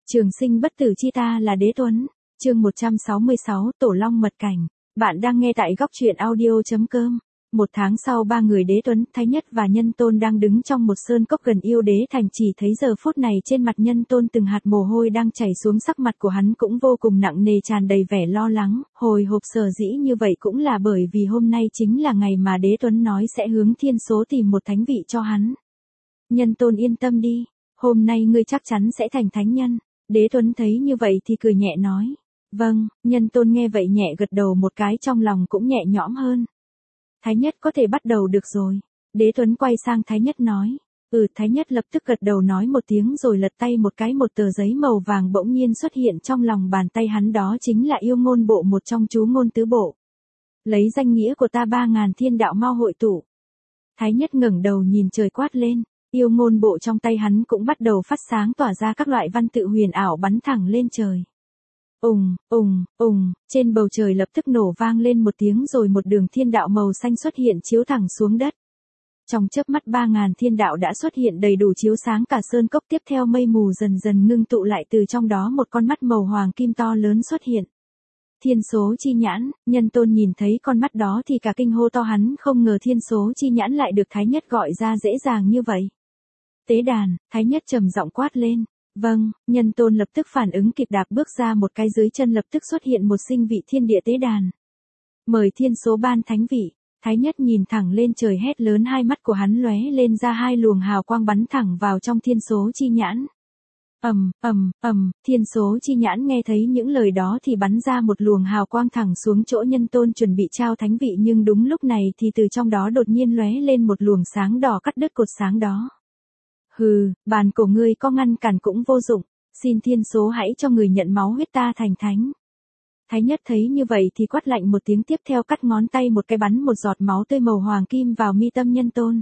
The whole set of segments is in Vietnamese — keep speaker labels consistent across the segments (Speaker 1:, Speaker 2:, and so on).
Speaker 1: Trường sinh bất tử chi ta là Đế Tuấn. Chương 166, Tổ Long mật cảnh. Bạn đang nghe tại góc truyện audio.com. Một tháng sau, ba người Đế Tuấn, Thái Nhất và Nhân Tôn đang đứng trong một sơn cốc gần Yêu Đế thành, chỉ thấy giờ phút này trên mặt Nhân Tôn từng hạt mồ hôi đang chảy xuống, sắc mặt của hắn cũng vô cùng nặng nề, tràn đầy vẻ lo lắng, hồi hộp. Sở dĩ như vậy cũng là bởi vì hôm nay chính là ngày mà Đế Tuấn nói sẽ hướng thiên số tìm một thánh vị cho hắn. Nhân Tôn yên tâm đi, hôm nay ngươi chắc chắn sẽ thành thánh nhân. Đế Tuấn thấy như vậy thì cười nhẹ nói. Vâng. Nhân Tôn nghe vậy nhẹ gật đầu một cái, trong lòng cũng nhẹ nhõm hơn. Thái Nhất có thể bắt đầu được rồi. Đế Tuấn quay sang Thái Nhất nói. Thái Nhất lập tức gật đầu nói một tiếng rồi lật tay một cái, một tờ giấy màu vàng bỗng nhiên xuất hiện trong lòng bàn tay hắn, đó chính là yêu ngôn bộ, một trong chú ngôn tứ bộ. Lấy danh nghĩa của ta 3000 thiên đạo mau hội tụ. Thái Nhất ngẩng đầu nhìn trời quát lên. Yêu ngôn bộ trong tay hắn cũng bắt đầu phát sáng, tỏa ra các loại văn tự huyền ảo bắn thẳng lên trời. Trên bầu trời lập tức nổ vang lên một tiếng, rồi một đường thiên đạo màu xanh xuất hiện chiếu thẳng xuống đất. Trong chớp mắt 3000 thiên đạo đã xuất hiện đầy đủ chiếu sáng cả sơn cốc, tiếp theo mây mù dần dần ngưng tụ lại, từ trong đó một con mắt màu hoàng kim to lớn xuất hiện. Thiên số chi nhãn. Nhân Tôn nhìn thấy con mắt đó thì cả kinh hô to, hắn không ngờ thiên số chi nhãn lại được Thái Nhất gọi ra dễ dàng như vậy. Tế đàn. Thái Nhất trầm giọng quát lên. Vâng. Nhân Tôn lập tức phản ứng kịp, đạp bước ra một cái, dưới chân lập tức xuất hiện một sinh vị thiên địa tế đàn. Mời thiên số ban thánh vị. Thái Nhất nhìn thẳng lên trời hét lớn, hai mắt của hắn lóe lên ra hai luồng hào quang bắn thẳng vào trong thiên số chi nhãn. Thiên số chi nhãn nghe thấy những lời đó thì bắn ra một luồng hào quang thẳng xuống chỗ Nhân Tôn chuẩn bị trao thánh vị, nhưng đúng lúc này thì từ trong đó đột nhiên lóe lên một luồng sáng đỏ, cắt đứt cột sáng đó. Hừ, bàn cổ ngươi có ngăn cản cũng vô dụng, xin thiên số hãy cho người nhận máu huyết ta thành thánh. Thái Nhất thấy như vậy thì quát lạnh một tiếng, tiếp theo cắt ngón tay một cái, bắn một giọt máu tươi màu hoàng kim vào mi tâm Nhân Tôn.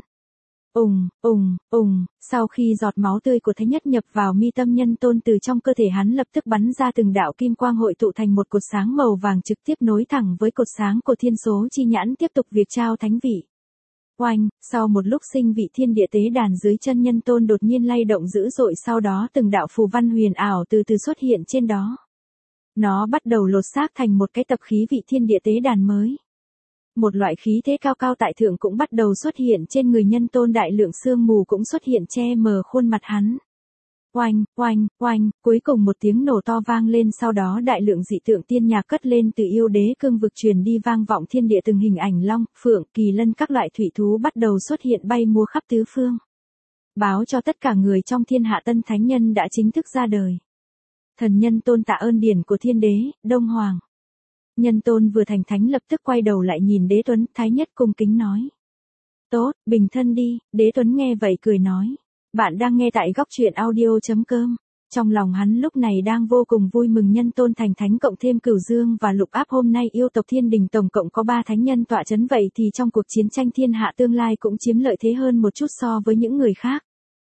Speaker 1: Sau khi giọt máu tươi của Thái Nhất nhập vào mi tâm Nhân Tôn, từ trong cơ thể hắn lập tức bắn ra từng đạo kim quang hội tụ thành một cột sáng màu vàng, trực tiếp nối thẳng với cột sáng của thiên số chi nhãn, tiếp tục việc trao thánh vị. Oanh, sau một lúc sinh vị thiên địa tế đàn dưới chân Nhân Tôn đột nhiên lay động dữ dội, sau đó từng đạo phù văn huyền ảo từ từ xuất hiện trên đó. Nó bắt đầu lột xác thành một cái tập khí vị thiên địa tế đàn mới. Một loại khí thế cao cao tại thượng cũng bắt đầu xuất hiện trên người Nhân Tôn, đại lượng sương mù cũng xuất hiện che mờ khuôn mặt hắn. Oanh, cuối cùng một tiếng nổ to vang lên, sau đó đại lượng dị tượng tiên nhạc cất lên từ Yêu Đế cương vực truyền đi, vang vọng thiên địa, từng hình ảnh long, phượng, kỳ lân các loại thủy thú bắt đầu xuất hiện bay múa khắp tứ phương. Báo cho tất cả người trong thiên hạ, tân thánh nhân đã chính thức ra đời. Thần Nhân Tôn tạ ơn điển của thiên đế, Đông Hoàng. Nhân Tôn vừa thành thánh lập tức quay đầu lại nhìn Đế Tuấn. Thái Nhất cung kính nói. Tốt, bình thân đi. Đế Tuấn nghe vậy cười nói. Bạn đang nghe tại góc truyện audio.com. Trong lòng hắn lúc này đang vô cùng vui mừng, Nhân Tôn thành thánh, cộng thêm Cửu Dương và Lục Áp, hôm nay yêu tộc Thiên Đình tổng cộng có 3 thánh nhân tọa chấn, vậy thì trong cuộc chiến tranh thiên hạ tương lai cũng chiếm lợi thế hơn một chút so với những người khác.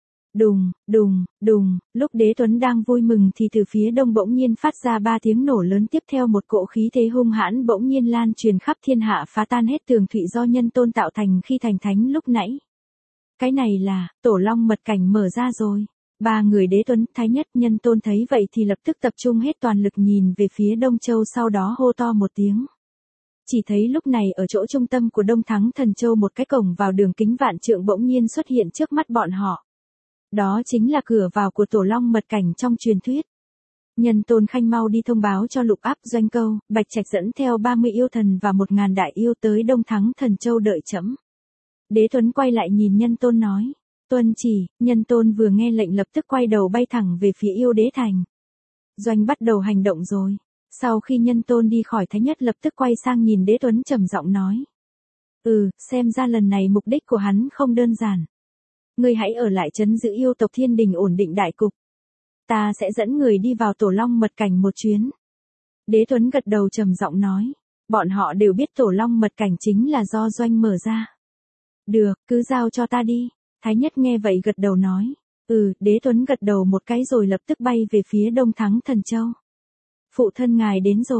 Speaker 1: Đùng, lúc Đế Tuấn đang vui mừng thì từ phía đông bỗng nhiên phát ra 3 tiếng nổ lớn, tiếp theo một cỗ khí thế hung hãn bỗng nhiên lan truyền khắp thiên hạ, phá tan hết tường thụy do Nhân Tôn tạo thành khi thành thánh lúc nãy. Cái này là Tổ Long mật cảnh mở ra rồi. Ba người Đế Tuấn, Thái Nhất, Nhân Tôn thấy vậy thì lập tức tập trung hết toàn lực nhìn về phía Đông Châu, sau đó hô to một tiếng. Chỉ thấy lúc này ở chỗ trung tâm của Đông Thắng Thần Châu, một cái cổng vào đường kính vạn trượng bỗng nhiên xuất hiện trước mắt bọn họ. Đó chính là cửa vào của Tổ Long mật cảnh trong truyền thuyết. Nhân Tôn khanh mau đi thông báo cho Lục Áp, Doanh Câu, Bạch Trạch dẫn theo 30 yêu thần và 1000 đại yêu tới Đông Thắng Thần Châu đợi trẫm. Đế Tuấn quay lại nhìn Nhân Tôn nói. Tuân chỉ. Nhân Tôn vừa nghe lệnh lập tức quay đầu bay thẳng về phía Yêu Đế thành. Doanh bắt đầu hành động rồi. Sau khi Nhân Tôn đi khỏi, Thái Nhất lập tức quay sang nhìn Đế Tuấn trầm giọng nói. Xem ra lần này mục đích của hắn không đơn giản. Ngươi hãy ở lại trấn giữ yêu tộc Thiên Đình, ổn định đại cục. Ta sẽ dẫn người đi vào Tổ Long mật cảnh một chuyến. Đế Tuấn gật đầu trầm giọng nói. Bọn họ đều biết Tổ Long mật cảnh chính là do Doanh mở ra. Được, cứ giao cho ta đi. Thái Nhất nghe vậy gật đầu nói. Đế Tuấn gật đầu một cái rồi lập tức bay về phía Đông Thắng Thần Châu. Phụ thân ngài đến rồi.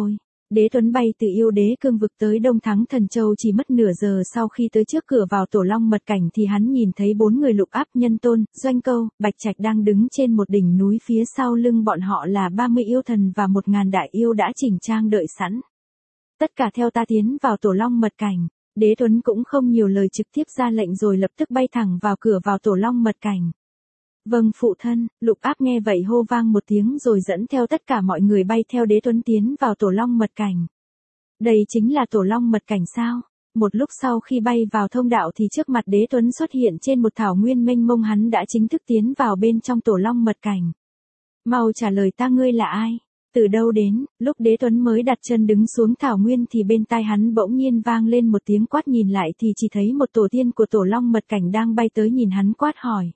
Speaker 1: Đế Tuấn bay từ Yêu Đế cương vực tới Đông Thắng Thần Châu chỉ mất nửa giờ. Sau khi tới trước cửa vào Tổ Long mật cảnh thì hắn nhìn thấy 4 người Lục Áp, Nhân Tôn, Doanh Câu, Bạch Trạch đang đứng trên một đỉnh núi, phía sau lưng bọn họ là 30 yêu thần và 1000 đại yêu đã chỉnh trang đợi sẵn. Tất cả theo ta tiến vào Tổ Long mật cảnh. Đế Tuấn cũng không nhiều lời, trực tiếp ra lệnh rồi lập tức bay thẳng vào cửa vào Tổ Long mật cảnh. Vâng phụ thân. Lục Áp nghe vậy hô vang một tiếng rồi dẫn theo tất cả mọi người bay theo Đế Tuấn tiến vào Tổ Long mật cảnh. Đây chính là Tổ Long mật cảnh sao? Một lúc sau khi bay vào thông đạo thì trước mặt Đế Tuấn xuất hiện trên một thảo nguyên mênh mông, hắn đã chính thức tiến vào bên trong Tổ Long mật cảnh. Mau trả lời ta, ngươi là ai? Từ đâu đến? Lúc Đế Tuấn mới đặt chân đứng xuống thảo nguyên thì bên tai hắn bỗng nhiên vang lên một tiếng quát, nhìn lại thì chỉ thấy một tổ tiên của Tổ Long mật cảnh đang bay tới nhìn hắn quát hỏi.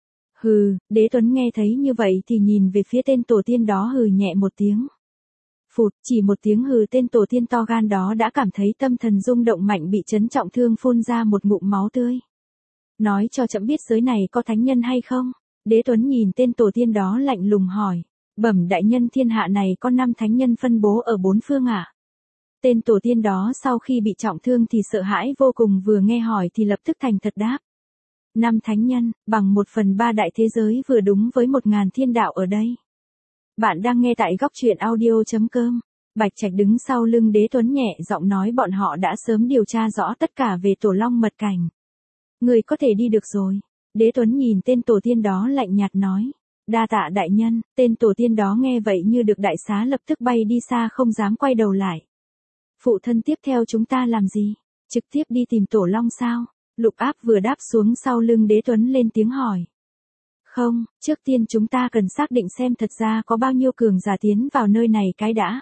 Speaker 1: Hừ. Đế Tuấn nghe thấy như vậy thì nhìn về phía tên tổ tiên đó, hừ nhẹ một tiếng. Phụt, chỉ một tiếng hừ, tên tổ tiên to gan đó đã cảm thấy tâm thần rung động mạnh, bị chấn trọng thương, phun ra một ngụm máu tươi. Nói cho trẫm biết giới này có thánh nhân hay không? Đế Tuấn nhìn tên tổ tiên đó lạnh lùng hỏi. Bẩm đại nhân, thiên hạ này có 5 thánh nhân phân bố ở 4 phương ạ. Tên tổ tiên đó sau khi bị trọng thương thì sợ hãi vô cùng, vừa nghe hỏi thì lập tức thành thật đáp. 5 thánh nhân, bằng 1/3 đại thế giới, vừa đúng với 1000 thiên đạo ở đây. Bạn đang nghe tại Góc Truyện Audio.com. Bạch Trạch đứng sau lưng Đế Tuấn nhẹ giọng nói, bọn họ đã sớm điều tra rõ tất cả về Tổ Long mật cảnh. Người có thể đi được rồi. Đế Tuấn nhìn tên tổ tiên đó lạnh nhạt nói. Đa tạ đại nhân. Tên tổ tiên đó nghe vậy như được đại xá, lập tức bay đi xa không dám quay đầu lại. Phụ thân, tiếp theo chúng ta làm gì? Trực tiếp đi tìm Tổ Long sao? Lục Áp vừa đáp xuống sau lưng Đế Tuấn lên tiếng hỏi. Không, trước tiên chúng ta cần xác định xem thật ra có bao nhiêu cường giả tiến vào nơi này cái đã.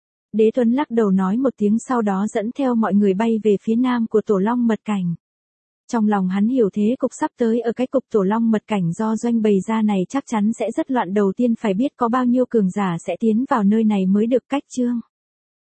Speaker 1: Đế Tuấn lắc đầu nói một tiếng, sau đó dẫn theo mọi người bay về phía nam của Tổ Long mật cảnh. Trong lòng hắn hiểu thế cục sắp tới ở cái cục Tổ Long mật cảnh do Doanh bày ra này chắc chắn sẽ rất loạn, đầu tiên phải biết có bao nhiêu cường giả sẽ tiến vào nơi này mới được. Cách chương